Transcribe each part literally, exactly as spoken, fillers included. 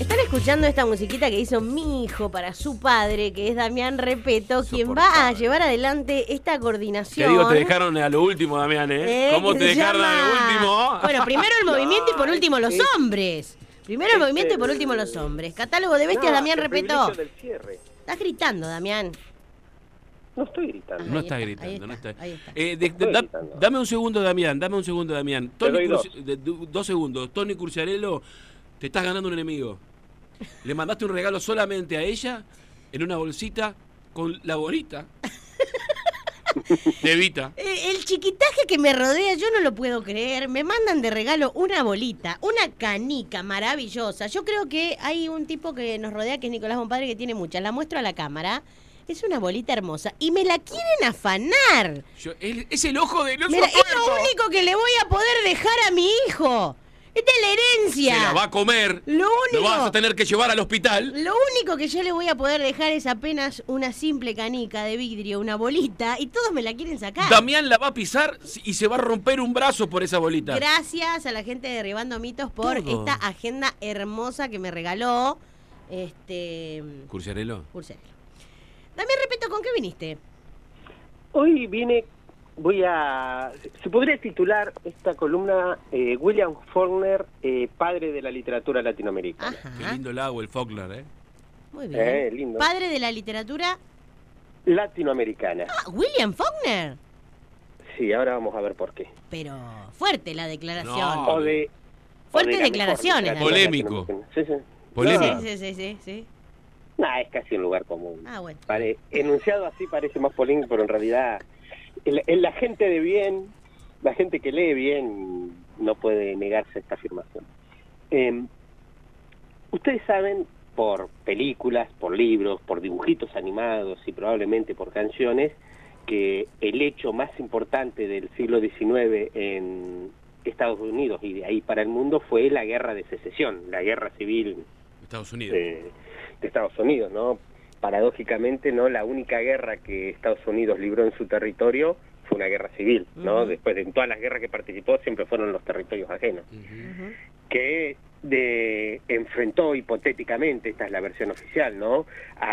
Están escuchando esta musiquita que hizo mi hijo para su padre, que es Damián Repeto, quien va a llevar adelante esta coordinación. Te digo, te dejaron a lo último, Damián, ¿eh? ¿Eh? ¿Cómo ¿Qué te se dejaron llama? a lo último? Bueno, primero el movimiento y por último los es- hombres. Primero el es movimiento y por el- último los hombres. Catálogo de bestias, No, Damián el Repeto. privilegio del cierre. Estás gritando, Damián. No estoy gritando. No Ahí está está, gritando, ahí no está, está. ahí está. Eh, de- Estoy da- gritando. dame un segundo, Damián, dame un segundo, Damián. Te Tony doy dos. Curci- de- de- dos segundos. Tony Curciarello, te estás ganando un enemigo. Le mandaste un regalo solamente a ella en una bolsita con la bolita de Evita. Eh, El chiquitaje que me rodea, yo no lo puedo creer. Me mandan de regalo una bolita, una canica maravillosa. Yo creo que hay un tipo que nos rodea, que es Nicolás Bompadre, que tiene muchas. La muestro a la cámara. Es una bolita hermosa. Y me la quieren afanar. Yo- él- es el ojo de nuestro Mira, es lo pueblo. único que le voy a poder dejar a mi hijo. Esta es la herencia. Se la va a comer. Lo único, Lo vas a tener que llevar al hospital. lo único que yo le voy a poder dejar es apenas una simple canica de vidrio, una bolita, y todos me la quieren sacar. Damián la va a pisar y se va a romper un brazo por esa bolita. Gracias a la gente de Derribando Mitos por Todo. esta agenda hermosa que me regaló este Curciarello. Curciarello. Damián Repeto, ¿con qué viniste? Hoy vine, voy a... Se podría titular esta columna eh, William Faulkner, eh, padre de la literatura latinoamericana. Ajá. Qué lindo el agua, el Faulkner, ¿eh? Muy bien. Eh, lindo. Padre de la literatura. Latinoamericana. Ah, William Faulkner. Sí, ahora vamos a ver por qué. Pero fuerte la declaración. No. O de... Fuertes o de la declaraciones, mejor literatura Polémico. latinoamericana. Sí, sí. Polémico. Sí, sí, sí, sí, sí. Nah, es casi un lugar común. Ah, bueno. Pare- enunciado así parece más polémico, pero en realidad el- el- la gente de bien, la gente que lee bien, no puede negarse a esta afirmación. Eh, ustedes saben, por películas, por libros, por dibujitos animados y probablemente por canciones, que el hecho más importante del siglo diecinueve en Estados Unidos y de ahí para el mundo fue la guerra de secesión, la guerra civil Estados Unidos. de, de Estados Unidos, ¿no? Paradójicamente, ¿no? La única guerra que Estados Unidos libró en su territorio fue una guerra civil, ¿no? Ujú. Después de en todas las guerras que participó siempre fueron los territorios ajenos, Ujú. Ujú. que de, enfrentó hipotéticamente, esta es la versión oficial, ¿no?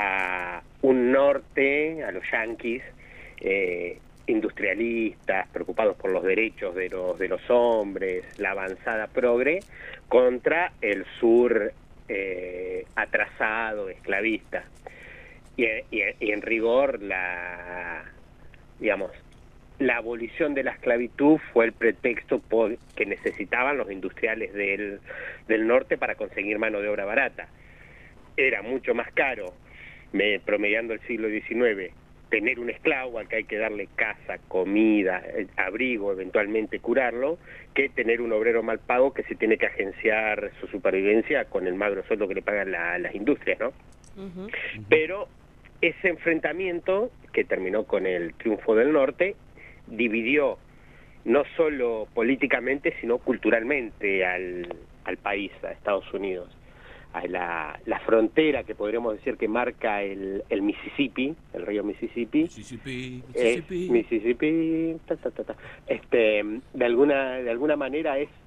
A un norte, a los yanquis, eh, industrialistas, preocupados por los derechos de los de los hombres, la avanzada progre, contra el sur eh, atrasado, esclavista. Y, y- y en rigor, la, digamos, la abolición de la esclavitud fue el pretexto por, que necesitaban los industriales del, del norte para conseguir mano de obra barata. Era mucho más caro, me, promediando el siglo diecinueve, tener un esclavo al que hay que darle casa, comida, eh, abrigo, eventualmente curarlo, que tener un obrero mal pago que se tiene que agenciar su supervivencia con el magro sueldo que le pagan la- las industrias, ¿no? Ujú. Pero ese enfrentamiento, que terminó con el triunfo del norte, dividió no solo políticamente, sino culturalmente al, al país, a Estados Unidos. A la, la frontera que podríamos decir que marca el, el Mississippi, el río Mississippi, Mississippi, es Mississippi. Mississippi, ta, ta, ta, ta. Este, de alguna de alguna manera es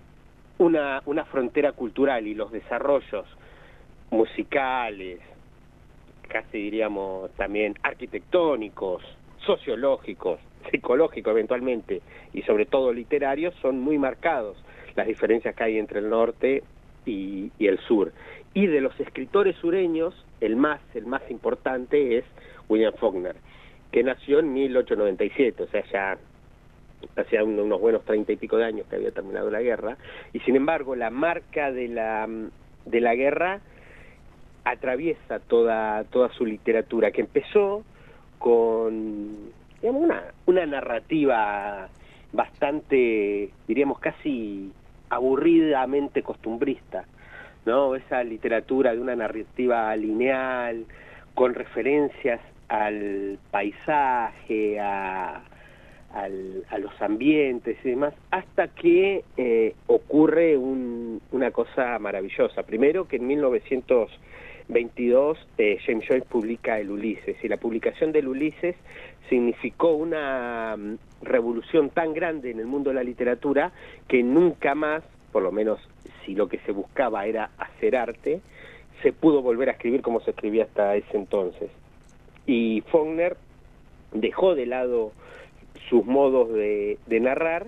una una frontera cultural, y los desarrollos musicales, casi diríamos también arquitectónicos, sociológicos, psicológicos eventualmente, y sobre todo literarios, son muy marcados las diferencias que hay entre el norte y, y el sur. Y de los escritores sureños, el más el más importante es William Faulkner, que nació en mil ochocientos noventa y siete, o sea, ya hacía un- unos buenos treinta y pico de años que había terminado la guerra, y sin embargo la marca de la de la guerra atraviesa toda toda su literatura, que empezó con, digamos, una una narrativa bastante, diríamos, casi aburridamente costumbrista, ¿no? Esa literatura de una narrativa lineal, con referencias al paisaje, a, al- a los ambientes y demás, hasta que eh, ocurre un- una cosa maravillosa. Primero, que en mil novecientos veintidós eh, James Joyce publica el Ulises, y la publicación del Ulises significó una mm, revolución tan grande en el mundo de la literatura que nunca más, por lo menos si lo que se buscaba era hacer arte, se pudo volver a escribir como se escribía hasta ese entonces. Y Faulkner dejó de lado sus modos de, de narrar,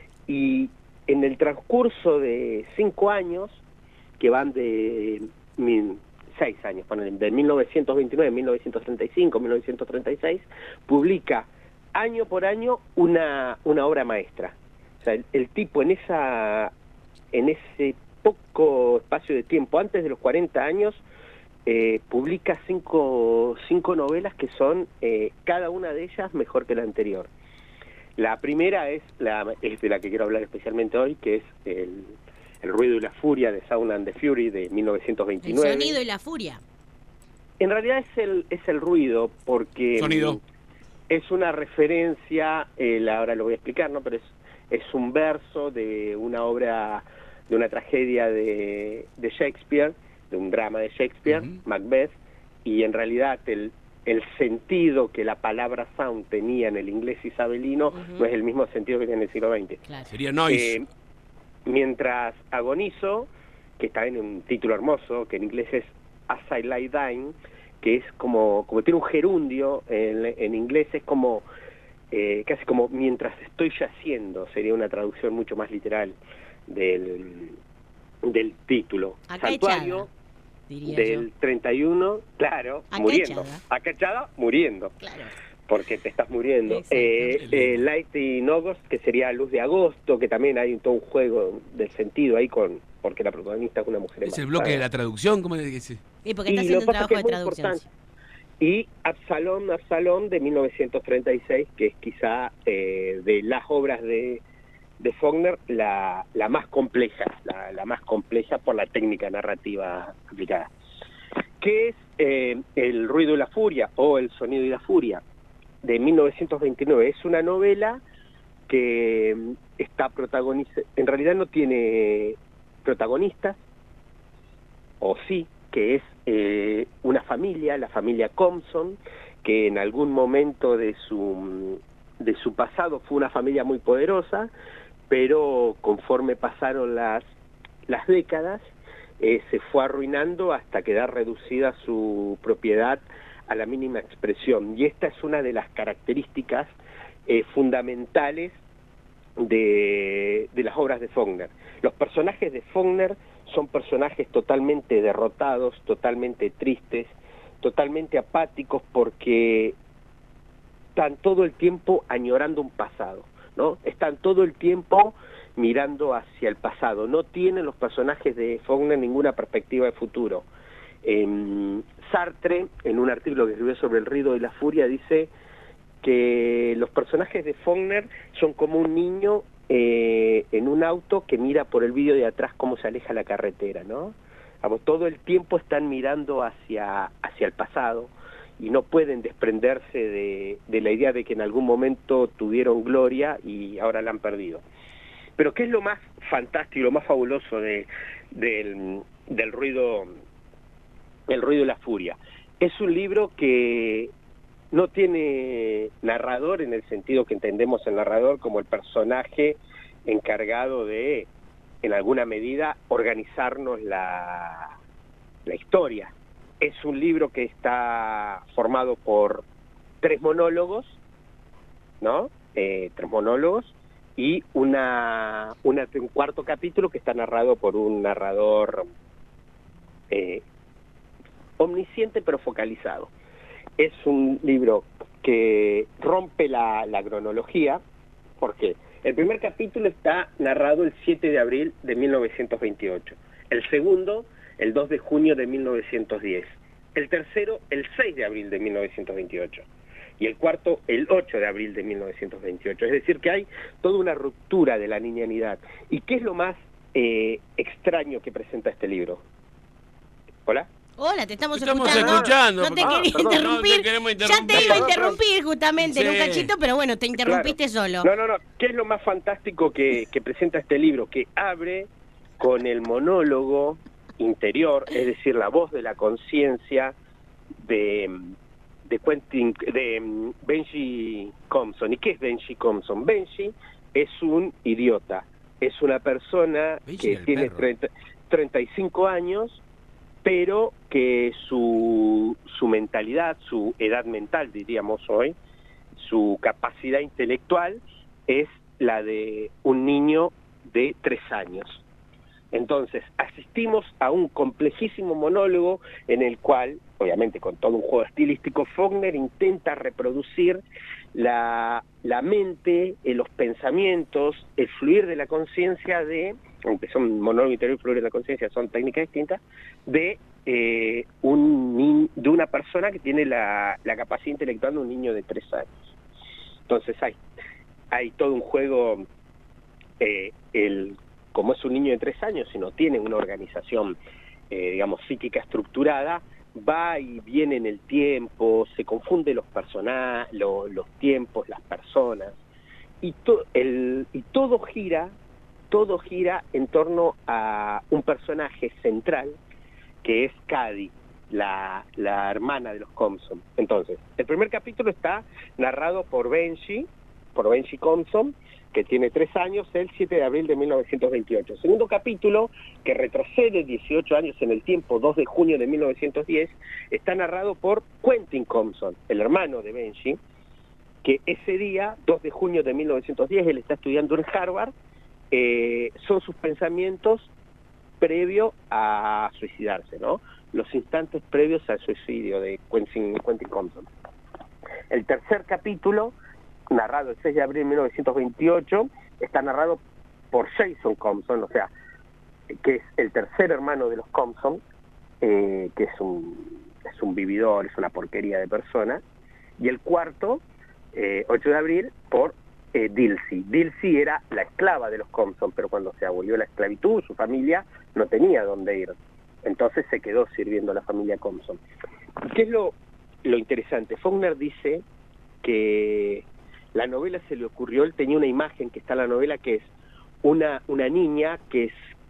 y en el transcurso de cinco años, que van de mil, seis años, de mil novecientos veintinueve, mil novecientos treinta y cinco, mil novecientos treinta y seis, publica año por año una, una obra maestra. O sea, el, el tipo en esa en ese poco espacio de tiempo, antes de los cuarenta años, eh, publica cinco, cinco novelas que son, eh, cada una de ellas mejor que la anterior. La primera es, la, es de la que quiero hablar especialmente hoy, que es el, el ruido y la furia, de Sound and the Fury, de mil novecientos veintinueve. El sonido y la furia. En realidad es el, es el ruido, porque Sonido. es una referencia, eh, ahora lo voy a explicar, ¿no? Pero es, es un verso de una obra, de una tragedia de, de Shakespeare, de un drama de Shakespeare, uh-huh. Macbeth, y en realidad el, el sentido que la palabra sound tenía en el inglés isabelino uh-huh. no es el mismo sentido que tiene en el siglo veinte. Claro. Sería noise. Eh, mientras agonizo, que está en un título hermoso, que en inglés es As I Lie Dying, que es como, como tiene un gerundio, en, en inglés es como, eh, casi como mientras estoy yaciendo, sería una traducción mucho más literal del, del título. Acá Santuario echada, del yo. treinta y uno, claro, Acá muriendo. echada. Acá echada, muriendo. Claro. Porque te estás muriendo. Eh, eh, Light in August, que sería Luz de Agosto, que también hay todo un juego del sentido ahí, con porque la protagonista es una mujer. ¿Es el bloque de la traducción? ¿Cómo le dice? Sí, porque está haciendo un trabajo de traducción. Y Absalón, Absalón, de mil novecientos treinta y seis, que es quizá eh, de las obras de, de Faulkner la, la más compleja, la, la más compleja por la técnica narrativa aplicada. ¿Qué es eh, El ruido y la furia, o El sonido y la furia, de mil novecientos veintinueve? Es una novela que está protagonizada, en realidad no tiene protagonistas, o sí, que es eh, una familia, la familia Compson, que en algún momento de su, de su pasado fue una familia muy poderosa, pero conforme pasaron las, las décadas, eh, se fue arruinando hasta quedar reducida su propiedad a la mínima expresión. Y esta es una de las características eh, fundamentales de, de las obras de Faulkner. Los personajes de Faulkner son personajes totalmente derrotados, totalmente tristes, totalmente apáticos, porque están todo el tiempo añorando un pasado, ¿no? Están todo el tiempo mirando hacia el pasado. No tienen los personajes de Faulkner ninguna perspectiva de futuro. Eh, Sartre, en un artículo que escribió sobre el ruido y la furia, dice que los personajes de Faulkner son como un niño eh, en un auto que mira por el vidrio de atrás cómo se aleja la carretera, ¿no? Vamos, todo el tiempo están mirando hacia, hacia el pasado y no pueden desprenderse de, de la idea de que en algún momento tuvieron gloria y ahora la han perdido. Pero ¿qué es lo más fantástico, lo más fabuloso de, del, del ruido, el ruido y la furia? Es un libro que no tiene narrador en el sentido que entendemos el narrador como el personaje encargado de, en alguna medida, organizarnos la, la historia. Es un libro que está formado por tres monólogos, ¿no? Eh, tres monólogos y una, una, un cuarto capítulo que está narrado por un narrador eh, omnisciente pero focalizado. Es un libro que rompe la, la cronología, porque el primer capítulo está narrado el siete de abril de mil novecientos veintiocho, el segundo el dos de junio de mil novecientos diez, el tercero el seis de abril de mil novecientos veintiocho y el cuarto el ocho de abril de mil novecientos veintiocho. Es decir, que hay toda una ruptura de la linealidad. ¿Y qué es lo más eh, extraño que presenta este libro? ¿Hola? Hola, te estamos, estamos escuchando. escuchando. No te Ah, quería perdón, interrumpir. no te queremos interrumpir. Ya te iba a interrumpir justamente Sí. en un cachito, pero bueno, te interrumpiste Claro. solo. No, no, no. ¿Qué es lo más fantástico que, que presenta este libro? Que abre con el monólogo interior, es decir, la voz de la conciencia de, de Quentin, de Benji Compson. ¿Y qué es Benji Compson? Benji es un idiota, es una persona Benji que el tiene perro. treinta, treinta y cinco años, pero que su, su mentalidad, su edad mental, diríamos hoy, su capacidad intelectual es la de un niño de tres años. Entonces, asistimos a un complejísimo monólogo en el cual, obviamente con todo un juego estilístico, Faulkner intenta reproducir la, la mente, eh, los pensamientos, el fluir de la conciencia de, aunque son monólogo interior y fluir de la conciencia, son técnicas distintas, de, eh, un ni- de una persona que tiene la, la capacidad intelectual de un niño de tres años. Entonces hay, hay todo un juego, eh, el como es un niño de tres años y no tiene una organización, eh, digamos, psíquica estructurada, va y viene en el tiempo, se confunde los personajes, lo, los tiempos, las personas, y, to, el, y todo gira, todo gira en torno a un personaje central, que es Cady, la, la hermana de los Compson. Entonces, el primer capítulo está narrado por Benji, por Benji Compson, que tiene tres años, el siete de abril de mil novecientos veintiocho. El segundo capítulo, que retrocede dieciocho años en el tiempo, dos de junio de mil novecientos diez, está narrado por Quentin Compson, el hermano de Benji, que ese día, dos de junio de mil novecientos diez, él está estudiando en Harvard, eh, son sus pensamientos previo a suicidarse, ¿no? Los instantes previos al suicidio de Quentin, Quentin Compson. El tercer capítulo, narrado el seis de abril de mil novecientos veintiocho, está narrado por Jason Compson, o sea, que es el tercer hermano de los Compson, eh, que es un, es un vividor, es una porquería de persona, y el cuarto, eh, ocho de abril, por eh, Dilsey. Dilsey era la esclava de los Compson, pero cuando se abolió la esclavitud, su familia no tenía dónde ir, entonces se quedó sirviendo a la familia Compson. ¿Qué es lo, lo interesante? Faulkner dice que la novela se le ocurrió, él tenía una imagen que está en la novela, que es una, una niña que es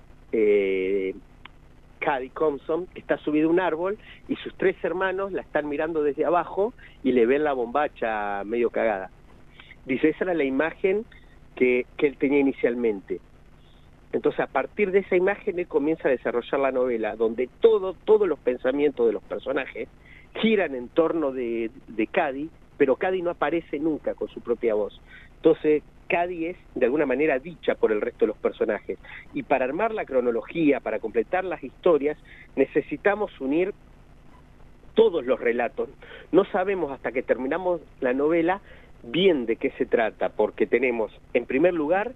eh, Cady Compson, que está subida a un árbol y sus tres hermanos la están mirando desde abajo y le ven la bombacha medio cagada. Dice, esa era la imagen que, que él tenía inicialmente. Entonces, a partir de esa imagen, él comienza a desarrollar la novela, donde todo, todos los pensamientos de los personajes giran en torno de, de Cady, pero Cady no aparece nunca con su propia voz. Entonces, Cady es, de alguna manera, dicha por el resto de los personajes. Y para armar la cronología, para completar las historias, necesitamos unir todos los relatos. No sabemos hasta que terminamos la novela bien de qué se trata, porque tenemos, en primer lugar,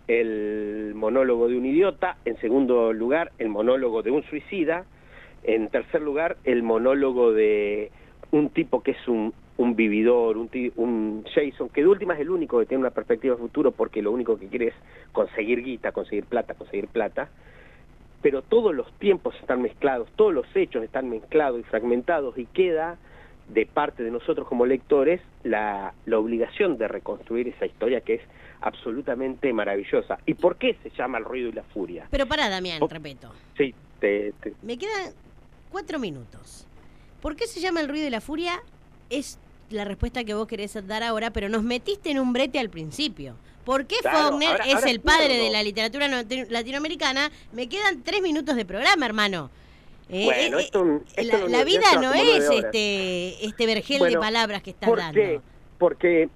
el monólogo de un idiota, en segundo lugar, el monólogo de un suicida, en tercer lugar, el monólogo de un tipo que es un, un vividor, un, un Jason, que de última es el único que tiene una perspectiva de futuro, porque lo único que quiere es conseguir guita, conseguir plata, conseguir plata, pero todos los tiempos están mezclados, todos los hechos están mezclados y fragmentados, y queda de parte de nosotros como lectores la, la obligación de reconstruir esa historia que es absolutamente maravillosa. ¿Y por qué se llama El ruido y la furia? Pero pará, Damián, Oh, repito. Sí, te, te... Me quedan cuatro minutos. ¿Por qué se llama El ruido y la furia? Es la respuesta que vos querés dar ahora, pero nos metiste en un brete al principio. ¿Por qué Claro, Faulkner ahora- es ahora el padre entiendo. de la literatura no- latinoamericana? Me quedan tres minutos de programa, hermano. Eh, Bueno, eh, esto- esto la, en la la vida universidad no como nueve es horas. este este vergel de Bueno, palabras que estás ¿por dando. qué? Porque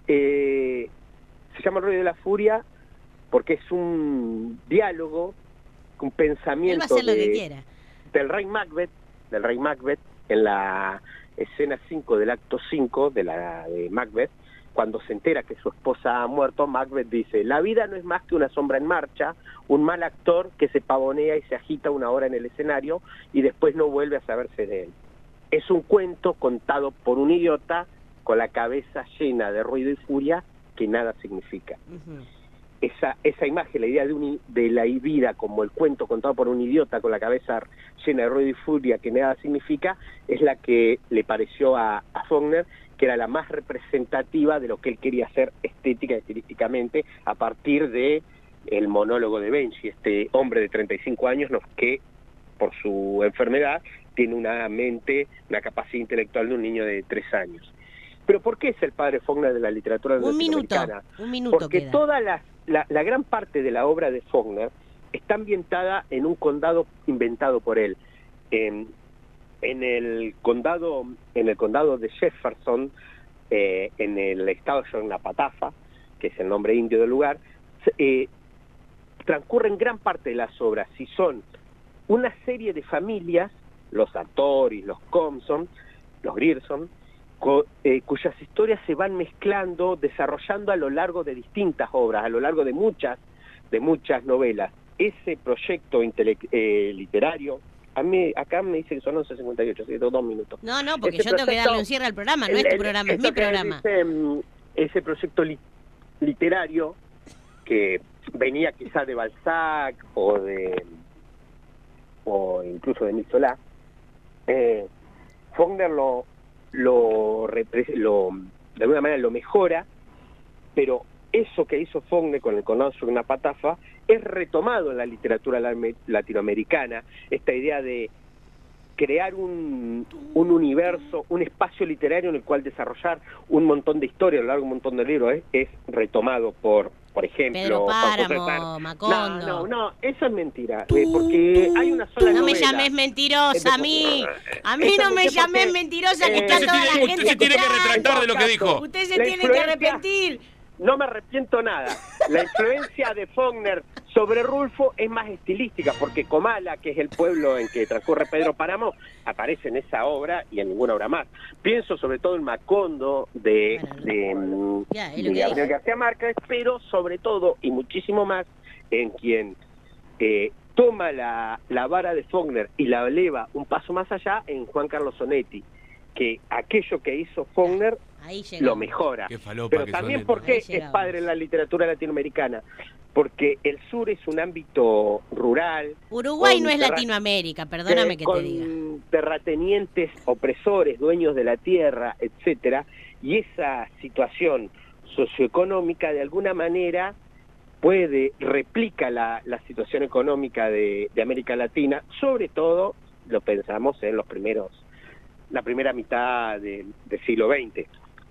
eh, se llama El ruido de la furia porque es un diálogo, un Él va a pensamiento hacer lo que de, quiera. del rey Macbeth, del rey Macbeth, en la escena cinco del acto cinco de la de Macbeth, cuando se entera que su esposa ha muerto, Macbeth dice, la vida no es más que una sombra en marcha, un mal actor que se pavonea y se agita una hora en el escenario y después no vuelve a saberse de él. Es un cuento contado por un idiota con la cabeza llena de ruido y furia que nada significa. Ujú. Esa, esa imagen, la idea de, un, de la vida como el cuento contado por un idiota con la cabeza llena de ruido y furia que nada significa, es la que le pareció a, a Faulkner que era la más representativa de lo que él quería hacer estética y estilísticamente a partir de el monólogo de Benji, este hombre de treinta y cinco años no, que por su enfermedad tiene una mente, una capacidad intelectual de un niño de tres años. Pero ¿por qué es el padre Faulkner de la literatura Un minuto, latinoamericana? un minuto Porque queda. toda la, la, la gran parte de la obra de Faulkner está ambientada en un condado inventado por él. En, en el condado en el condado de Jefferson, eh, en el estado de Yoknapatawpha, que es el nombre indio del lugar, eh, transcurren gran parte de las obras y son una serie de familias, los Atoris, los Compson, los Grierson, co, eh, cuyas historias se van mezclando, desarrollando a lo largo de distintas obras, a lo largo de muchas, de muchas novelas. Ese proyecto eh, literario, a mí acá me dice que son once cincuenta y ocho, así que tengo dos minutos. No, no, porque Ese yo tengo que proyecto, darle un cierre al programa, no el, es tu el, programa, es mi que programa. Dice, ese proyecto li, literario que venía quizá de Balzac o de o incluso de Émile Zola, eh, Faulkner lo, lo, lo de alguna manera lo mejora, pero eso que hizo Faulkner con el condado de Yoknapatawpha es retomado en la literatura latinoamericana, esta idea de crear un, un universo, un espacio literario en el cual desarrollar un montón de historias a lo largo de un montón de libros, es, es retomado por, por ejemplo... Pedro Páramo, Macondo... No, no, no, eso es mentira, eh, porque hay una sola No novela. me llames mentirosa a mí, a mí no me llames mentirosa, que eh, está Usted toda se la tiene- gente usted se tiene que escuchando. retractar de lo que dijo. Usted se La tiene que influencia- arrepentir. No me arrepiento nada. La influencia de Faulkner sobre Rulfo es más estilística, porque Comala, que es el pueblo en que transcurre Pedro Páramo, aparece en esa obra y en ninguna obra más. Pienso sobre todo en Macondo de, Bueno, de, mm, ya, es lo de que Gabriel dije. García Márquez, pero sobre todo y muchísimo más en quien eh, toma la, la vara de Faulkner y la eleva un paso más allá en Juan Carlos Onetti, que aquello que hizo Faulkner Ahí lo llegamos. mejora. Qué falopa Pero que también son, porque Ahí es llegamos. padre en la literatura latinoamericana, porque el sur es un ámbito rural. Uruguay con no es terra- Latinoamérica, perdóname eh, que con te diga. terratenientes opresores, dueños de la tierra, etcétera, y esa situación socioeconómica de alguna manera puede, replica la, la situación económica de, de América Latina, sobre todo lo pensamos en los primeros, la primera mitad de- del siglo veinte.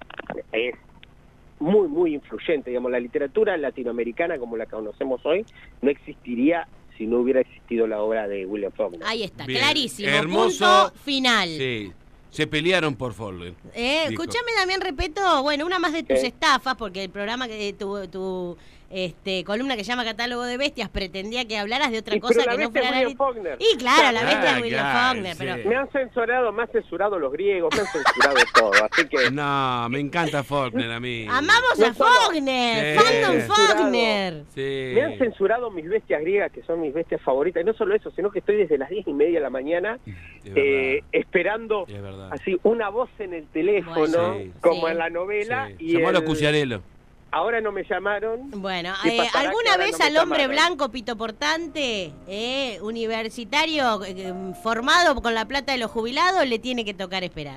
Es muy, muy influyente, digamos, la literatura latinoamericana como la conocemos hoy no existiría si no hubiera existido la obra de William Faulkner. Ahí está, Bien, clarísimo. hermoso. Punto final. Sí, se pelearon por Faulkner. Eh, dijo. escúchame, Damián, repeto, bueno, una más de tus ¿Qué? estafas, porque el programa que tu, tu este, columna que se llama Catálogo de Bestias pretendía que hablaras de otra Y, cosa pero la que no bestia fuera es la William Faulkner. Y claro, la Ah, bestia es William claro, Faulkner, sí. pero Me han censurado, me han censurado los griegos, me han censurado todo, así que... No, me encanta Faulkner a mí. amamos No a solo- Faulkner, Sí. fandom Censurado. Faulkner. Sí. Me han censurado mis bestias griegas, que son mis bestias favoritas, y no solo eso, sino que estoy desde las diez y media de la mañana Es eh, verdad. esperando Es verdad. así una voz en el teléfono, Bueno, sí. como Sí. en la novela, Sí. y Llamó a los el- Cuciarello. ahora no me llamaron. Bueno, ¿Qué eh, pasará que ¿alguna ahora vez no me al hombre llamaron? blanco pito portante, eh, universitario, eh, eh, formado con la plata de los jubilados, le tiene que tocar esperar?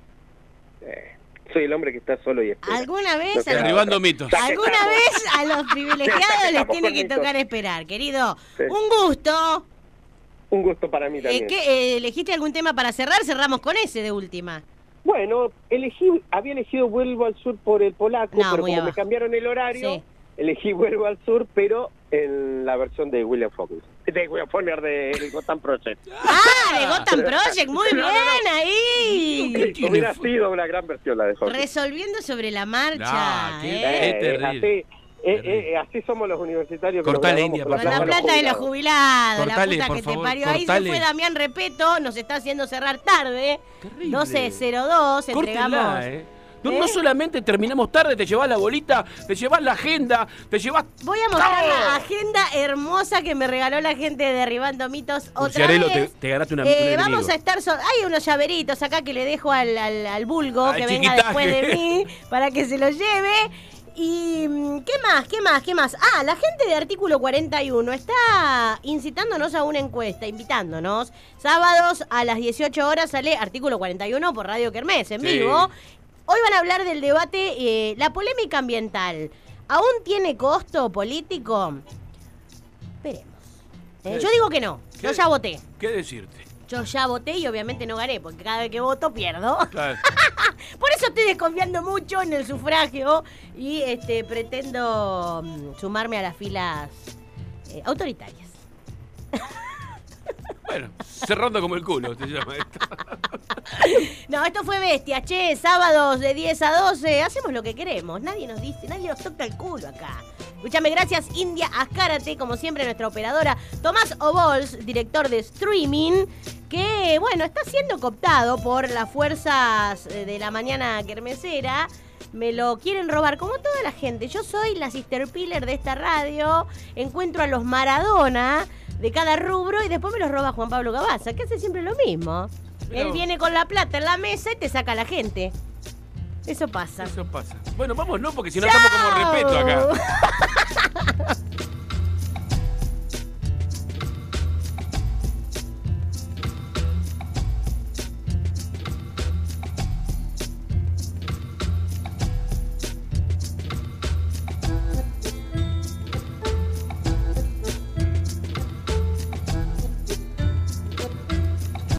Eh, soy el hombre que está solo y espera. ¿Alguna vez? No queda a los- Derribando otra. mitos. Ya que ¿Alguna estamos. vez a los privilegiados Ya que les estamos tiene con que mitos. tocar esperar, querido? Sí. Un gusto. Un gusto para mí Eh, también. ¿qué, eh, ¿Elegiste algún tema para cerrar? Cerramos con ese de última. Bueno, elegí, había elegido Vuelvo al Sur por el polaco, No, pero muy como me abajo. cambiaron el horario, Sí. elegí Vuelvo al Sur, pero en la versión de William Faulkner. De William Faulkner de Gotham Project. Ah, de Gotham Project, muy No, bien no, no. ahí. ¿Qué tiene Hubiera Fa- sido una gran versión la de Faulkner. Resolviendo sobre la marcha. Ah, qué- ¿eh? Eh, Es terrible. así, eh, Terrible. eh, así somos los universitarios. que Cortale, nos India, grabamos por Con la favor. plata de los jubilados, Cortale, la puta por que favor, te parió. Ahí se cortale. fue Damián Repeto, nos está haciendo cerrar tarde. Terrible. doce cero dos, Córtenla, entregamos. eh. No, ¿Eh? no solamente terminamos tarde, te llevas la bolita, te llevas la agenda, te llevas... Voy a mostrar ¡todo! la agenda hermosa que me regaló la gente de Derribando Mitos otra Curciarello, te, vez. te ganaste una, Eh, un enemigo. vamos a estar... so- Hay unos llaveritos acá que le dejo al, al, al vulgo Al que venga chiquitaje. después de mí para que se lo lleve. Y mm, ¿qué más? ¿Qué más? ¿Qué más? Ah, la gente de Artículo cuarenta y uno está incitándonos a una encuesta, invitándonos. Sábados a las dieciocho horas sale Artículo cuarenta y uno por Radio Kermés, en Sí. vivo. Hoy van a hablar del debate, eh, la polémica ambiental. ¿Aún tiene costo político? Veremos. Eh, ¿Qué? yo digo que no. Yo ¿Qué? ya voté. ¿Qué decirte? Yo ya voté y obviamente no gané, porque cada vez que voto pierdo. Claro. Por eso estoy desconfiando mucho en el sufragio y este pretendo mm, sumarme a las filas eh, autoritarias. Bueno, cerrando como el culo, se llama esto. No, esto fue bestia, che, sábados de diez a doce, hacemos lo que queremos, nadie nos dice, nadie nos toca el culo acá. Escúchame, gracias India Azcárate, como siempre nuestra operadora, Tomás Obols, director de streaming, que bueno, está siendo cooptado por las fuerzas de la mañana kermesera. Me lo quieren robar, como toda la gente. Yo soy la sister pillar de esta radio, encuentro a los Maradona de cada rubro y después me los roba Juan Pablo Gabaza, que hace siempre lo mismo. Pero... Él viene con la plata en la mesa y te saca a la gente. Eso pasa. Eso pasa. Bueno, vámonos porque si no estamos como respeto acá.